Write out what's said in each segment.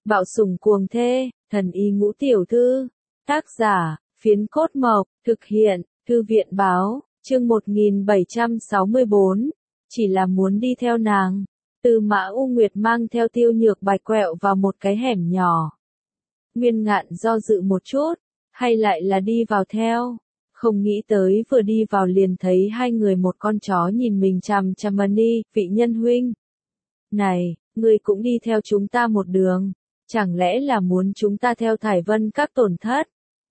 Bạo sủng cuồng thê, thần y ngũ tiểu thư. Tác giả, Phiến Cốt Mộc, thực hiện, Thư viện báo, chương 1764. Chỉ là muốn đi theo nàng. Tư Mã U Nguyệt mang theo Tiêu Nhược Bạch quẹo vào một cái hẻm nhỏ. Nguyên Ngạn do dự một chút, hay lại là đi vào theo. Không nghĩ tới vừa đi vào liền thấy hai người một con chó nhìn mình chằm chằm đi, vị nhân huynh. Này, ngươi cũng đi theo chúng ta một đường, chẳng lẽ là muốn chúng ta theo Thải Vân các tổn thất?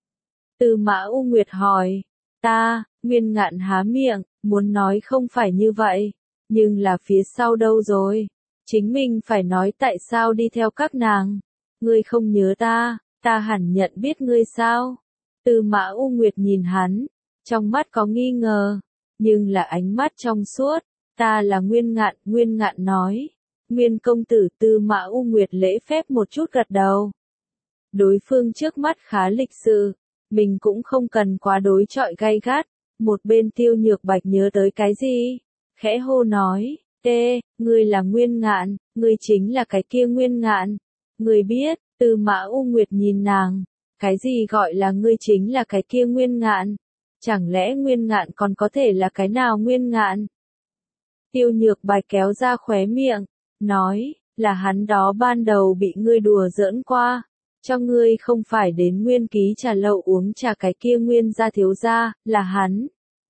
Tư Mã U Nguyệt hỏi, Nguyên Ngạn há miệng, muốn nói không phải như vậy, nhưng là phía sau đâu rồi? Chính mình phải nói tại sao đi theo các nàng. Ngươi không nhớ ta hẳn nhận biết ngươi sao? Tư Mã U Nguyệt nhìn hắn, trong mắt có nghi ngờ, nhưng là ánh mắt trong suốt. Ta là Nguyên Ngạn nói. Nguyên công tử. Tư Mã U Nguyệt lễ phép một chút gật đầu. Đối phương trước mắt khá lịch sự, mình cũng không cần quá đối chọi gay gắt. Một bên Tiêu Nhược Bạch nhớ tới cái gì, khẽ hô nói, ngươi là Nguyên Ngạn, ngươi chính là cái kia Nguyên Ngạn. Ngươi biết? Tư Mã U Nguyệt nhìn nàng, cái gì gọi là ngươi chính là cái kia Nguyên Ngạn? Chẳng lẽ Nguyên Ngạn còn có thể là cái nào Nguyên Ngạn? Tiêu Nhược Bạch kéo ra khóe miệng, nói, là hắn đó ban đầu bị ngươi đùa giỡn qua, cho ngươi không phải đến Nguyên Ký trà lậu uống trà cái kia Nguyên gia thiếu gia, là hắn.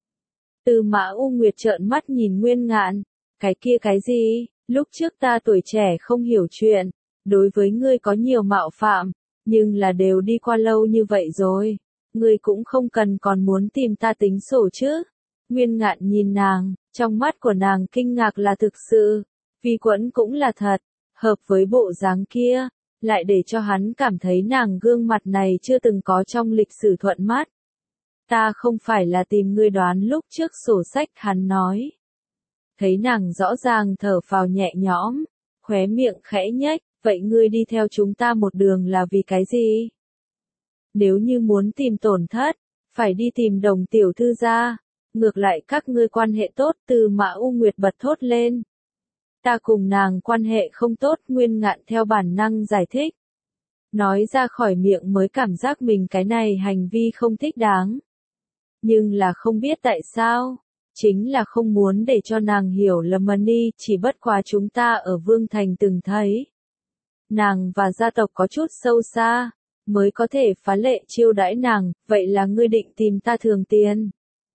Tư Mã U Nguyệt trợn mắt nhìn Nguyên Ngạn, cái kia cái gì? Lúc trước ta tuổi trẻ không hiểu chuyện, đối với ngươi có nhiều mạo phạm, nhưng là đều đi qua lâu như vậy rồi, ngươi cũng không cần còn muốn tìm ta tính sổ chứ. Nguyên Ngạn nhìn nàng, trong mắt của nàng kinh ngạc là thực sự, vi quẫn cũng là thật, hợp với bộ dáng kia, lại để cho hắn cảm thấy nàng gương mặt này chưa từng có trong lịch sử thuận mắt. Ta không phải là tìm ngươi đoán lúc trước sổ sách, hắn nói. Thấy nàng rõ ràng thở phào nhẹ nhõm, khóe miệng khẽ nhếch, vậy ngươi đi theo chúng ta một đường là vì cái gì? Nếu như muốn tìm tổn thất, phải đi tìm Đồng tiểu thư gia, ngược lại các ngươi quan hệ tốt. Tư Mã U Nguyệt bật thốt lên. Ta cùng nàng quan hệ không tốt. Nguyên Ngạn theo bản năng giải thích. Nói ra khỏi miệng mới cảm giác mình cái này hành vi không thích đáng. Nhưng là không biết tại sao, chính là không muốn để cho nàng hiểu lầm đi, chỉ bất quá chúng ta ở Vương Thành từng thấy. Nàng và gia tộc có chút sâu xa, mới có thể phá lệ chiêu đãi nàng, vậy là ngươi định tìm ta thường tiền.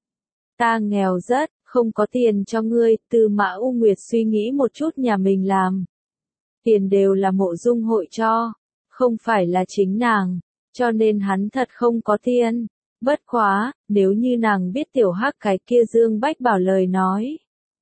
Ta nghèo rất, không có tiền cho ngươi. Tư Mã U Nguyệt suy nghĩ một chút, nhà mình làm tiền đều là Mộ Dung hội cho, không phải là chính nàng, cho nên hắn thật không có tiền. Bất quá, nếu như nàng biết tiểu hắc cái kia Dương Bách Bảo lời nói,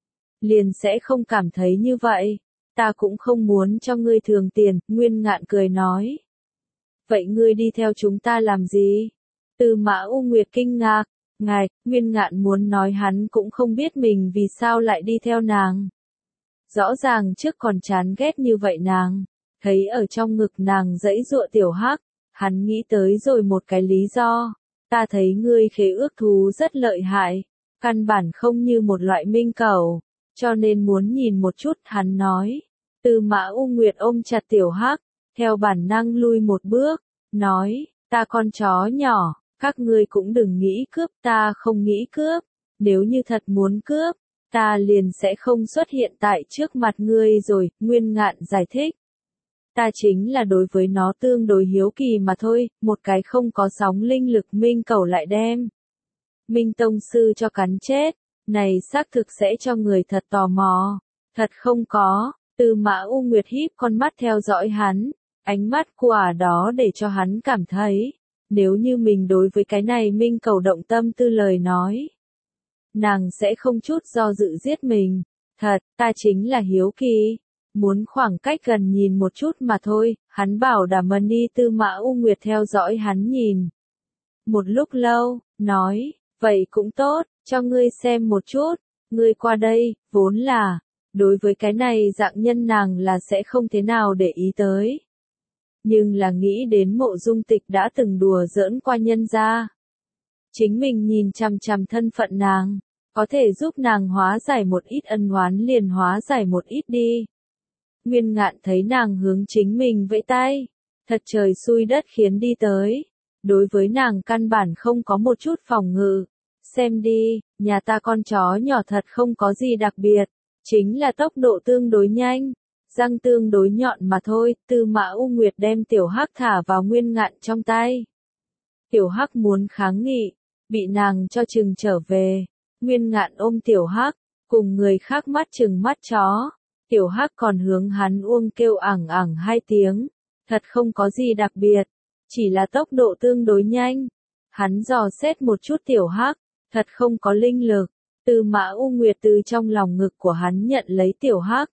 liền sẽ không cảm thấy như vậy. Ta cũng không muốn cho ngươi thường tiền. Nguyên Ngạn cười nói. Vậy ngươi đi theo chúng ta làm gì? Tư Mã U Nguyệt kinh ngạc. Nguyên Ngạn muốn nói hắn cũng không biết mình vì sao lại đi theo nàng. Rõ ràng trước còn chán ghét như vậy nàng, thấy ở trong ngực nàng giãy giụa tiểu hắc, hắn nghĩ tới rồi một cái lý do. Ta thấy ngươi khế ước thú rất lợi hại, căn bản không như một loại minh cẩu, cho nên muốn nhìn một chút, hắn nói. Tư Mã U Nguyệt ôm chặt tiểu hắc, theo bản năng lui một bước, nói, ta con chó nhỏ, các ngươi cũng đừng nghĩ cướp, ta không nghĩ cướp, nếu như thật muốn cướp, ta liền sẽ không xuất hiện tại trước mặt ngươi rồi. Nguyên Ngạn giải thích. Ta chính là đối với nó tương đối hiếu kỳ mà thôi, một cái không có sóng linh lực minh cẩu lại đem Minh Tông Sư cho cắn chết, này xác thực sẽ cho người thật tò mò. Thật không có. Tư Mã U Nguyệt híp con mắt theo dõi hắn, ánh mắt quả đó để cho hắn cảm thấy, nếu như mình đối với cái này minh cẩu động tâm tư lời nói, nàng sẽ không chút do dự giết mình. Thật, ta chính là hiếu kỳ, muốn khoảng cách gần nhìn một chút mà thôi. Hắn bảo đảm đi. Tư Mã U Nguyệt theo dõi hắn nhìn một lúc lâu, nói, vậy cũng tốt, cho ngươi xem một chút. Ngươi qua đây, vốn là đối với cái này dạng nhân nàng là sẽ không thế nào để ý tới. Nhưng là nghĩ đến Mộ Dung Tịch đã từng đùa giỡn qua nhân gia, chính mình nhìn chằm chằm thân phận nàng, có thể giúp nàng hóa giải một ít ân oán liền hóa giải một ít đi. Nguyên Ngạn thấy nàng hướng chính mình vẫy tay, Thật trời xui đất khiến đi tới. Đối với nàng căn bản không có một chút phòng ngự. Xem đi, nhà ta con chó nhỏ thật không có gì đặc biệt. Chính là tốc độ tương đối nhanh. Răng tương đối nhọn mà thôi. Tư Mã U Nguyệt đem tiểu hắc thả vào Nguyên Ngạn trong tay. Tiểu hắc muốn kháng nghị. Bị nàng cho chừng trở về. Nguyên Ngạn ôm tiểu hắc. Cùng người khác mắt chừng mắt chó. Tiểu hắc còn hướng hắn uông kêu ảng ảng 2 tiếng. Thật không có gì đặc biệt. Chỉ là tốc độ tương đối nhanh. Hắn dò xét một chút tiểu hắc. Thật không có linh lực. Tư Mã U Nguyệt từ trong lòng ngực của hắn nhận lấy tiểu hắc.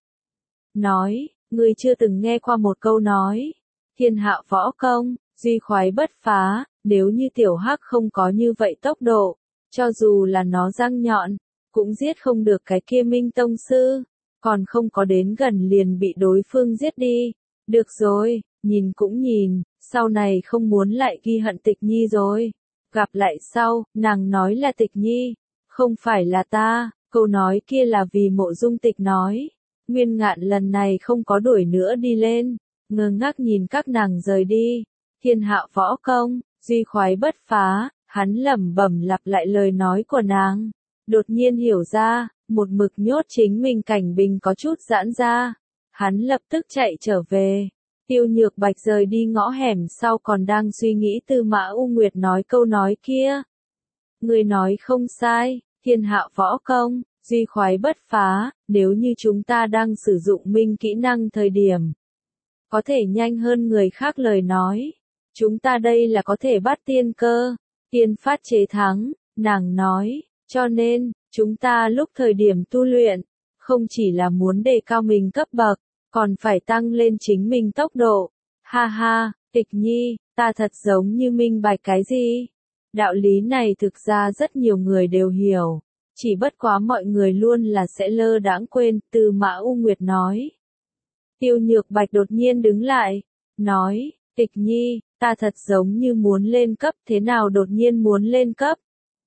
Nói, ngươi chưa từng nghe qua một câu nói. Thiên hạ võ công, duy khoái bất phá. Nếu như tiểu hắc không có như vậy tốc độ. Cho dù là nó răng nhọn. Cũng giết không được cái kia Minh Tông Sư. Còn không có đến gần liền bị đối phương giết đi. Được rồi, nhìn cũng nhìn, sau này không muốn lại ghi hận Tịch Nhi rồi. Gặp lại sau, nàng nói là Tịch Nhi, không phải là ta, câu nói kia là vì Mộ Dung Tịch nói. Nguyên Ngạn lần này không có đuổi nữa đi lên, ngơ ngác nhìn các nàng rời đi. Thiên hạ võ công, duy khoái bất phá, hắn lẩm bẩm lặp lại lời nói của nàng. Đột nhiên hiểu ra, một mực nhốt chính mình Cảnh Bình có chút giãn ra. Hắn lập tức chạy trở về. Tiêu Nhược Bạch rời đi ngõ hẻm sau còn đang suy nghĩ Tư Mã U Nguyệt nói câu nói kia. Người nói không sai, thiên hạ võ công, duy khoái bất phá, nếu như chúng ta đang sử dụng minh kỹ năng thời điểm. Có thể nhanh hơn người khác lời nói. Chúng ta đây là có thể bắt tiên cơ, tiên phát chế thắng, nàng nói, cho nên, chúng ta lúc thời điểm tu luyện, không chỉ là muốn đề cao mình cấp bậc, còn phải tăng lên chính mình tốc độ. Ha ha, Tịch Nhi, ta thật giống như minh bạch cái gì? Đạo lý này thực ra rất nhiều người đều hiểu, chỉ bất quá mọi người luôn là sẽ lơ đãng quên. Tư Mã U Nguyệt nói. Tiêu Nhược Bạch đột nhiên đứng lại, nói, Tịch Nhi, ta thật giống như muốn lên cấp, thế nào đột nhiên muốn lên cấp?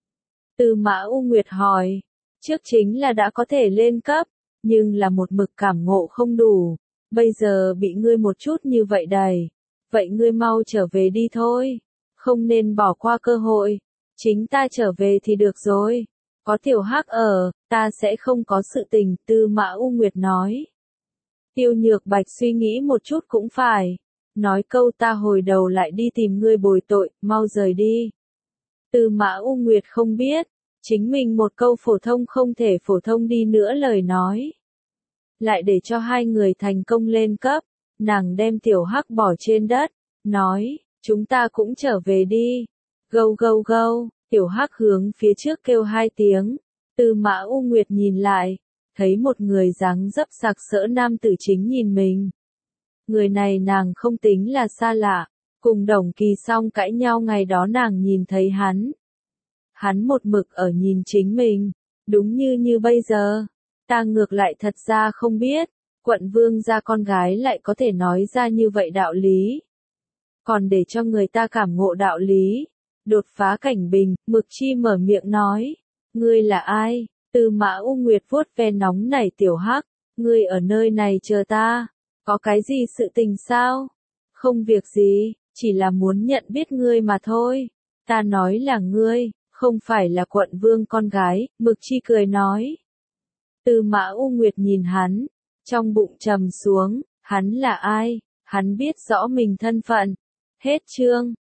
Tư Mã U Nguyệt hỏi, trước chính là đã có thể lên cấp, nhưng là một mực cảm ngộ không đủ, bây giờ bị ngươi một chút như vậy đầy, vậy ngươi mau trở về đi thôi, không nên bỏ qua cơ hội, chính ta trở về thì được rồi, có tiểu hắc ở, ta sẽ không có sự tình. Tư Mã U Nguyệt nói. Tiêu Nhược Bạch suy nghĩ một chút cũng phải, nói câu ta hồi đầu lại đi tìm ngươi bồi tội, mau rời đi. Tư Mã U Nguyệt không biết, chính mình một câu phổ thông không thể phổ thông đi nữa lời nói. Lại để cho hai người thành công lên cấp, nàng đem tiểu hắc bỏ trên đất, nói, chúng ta cũng trở về đi. Gâu gâu gâu, tiểu hắc hướng phía trước kêu 2 tiếng, Tư Mã U Nguyệt nhìn lại, thấy một người dáng dấp sặc sỡ nam tử chính nhìn mình. Người này nàng không tính là xa lạ, cùng Đồng Kỳ Song cãi nhau ngày đó nàng nhìn thấy hắn. Hắn một mực ở nhìn chính mình, đúng như bây giờ. Ta ngược lại thật ra không biết, quận vương gia con gái lại có thể nói ra như vậy đạo lý. Còn để cho người ta cảm ngộ đạo lý, đột phá Cảnh Bình, Mực Chi mở miệng nói, ngươi là ai? Tư Mã U Nguyệt vuốt ve nóng nảy tiểu hắc, ngươi ở nơi này chờ ta, có cái gì sự tình sao? Không việc gì, chỉ là muốn nhận biết ngươi mà thôi. Ta nói là ngươi, không phải là quận vương con gái. Mực Chi cười nói. Tư Mã U Nguyệt nhìn hắn, trong bụng trầm xuống, hắn là ai? Hắn biết rõ mình thân phận. Hết chương.